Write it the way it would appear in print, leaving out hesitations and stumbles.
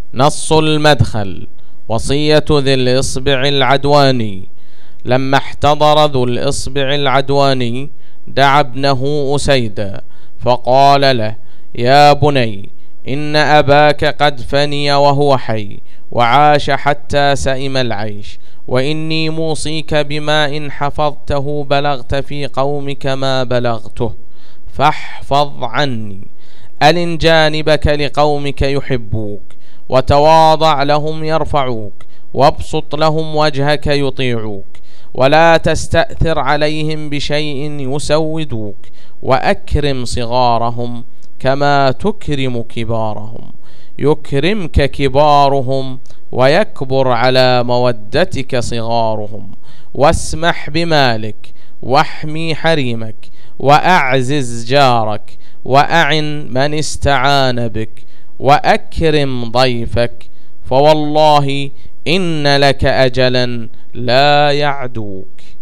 نص المدخل. وصية ذي الإصبع العدواني. لما احتضر ذو الإصبع العدواني دعا ابنه أسيدا فقال له: يا بني، إن أباك قد فني وهو حي وعاش حتى سئم العيش، وإني موصيك بما إن حفظته بلغت في قومك ما بلغته، فاحفظ عني. ألن جانبك لقومك يحبوك، وتواضع لهم يرفعوك، وابسط لهم وجهك يطيعوك، ولا تستأثر عليهم بشيء يسودوك، وأكرم صغارهم كما تكرم كبارهم، يكرمك كبارهم ويكبر على مودتك صغارهم، واسمح بمالك، واحمي حريمك، وأعزز جارك، وأعن من استعان بك، وأكرم ضيفك، فوالله إن لك أجلا لا يعدوك.